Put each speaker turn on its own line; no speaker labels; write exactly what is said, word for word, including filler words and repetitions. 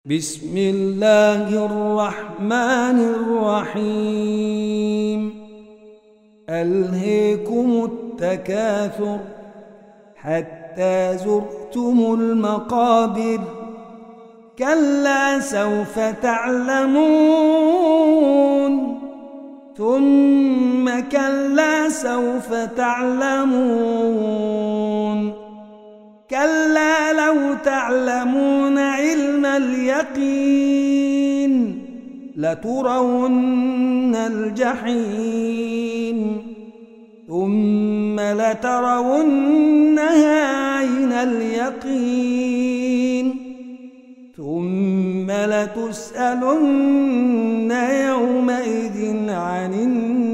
بسم الله الرحمن الرحيم ألهيكم التكاثر حتى زرتم المقابر كلا سوف تعلمون ثم كلا سوف تعلمون كلا لو تعلمون علم اليقين لترون الجحيم ثم لترونها عين اليقين ثم لتسألن يومئذ عن النعيم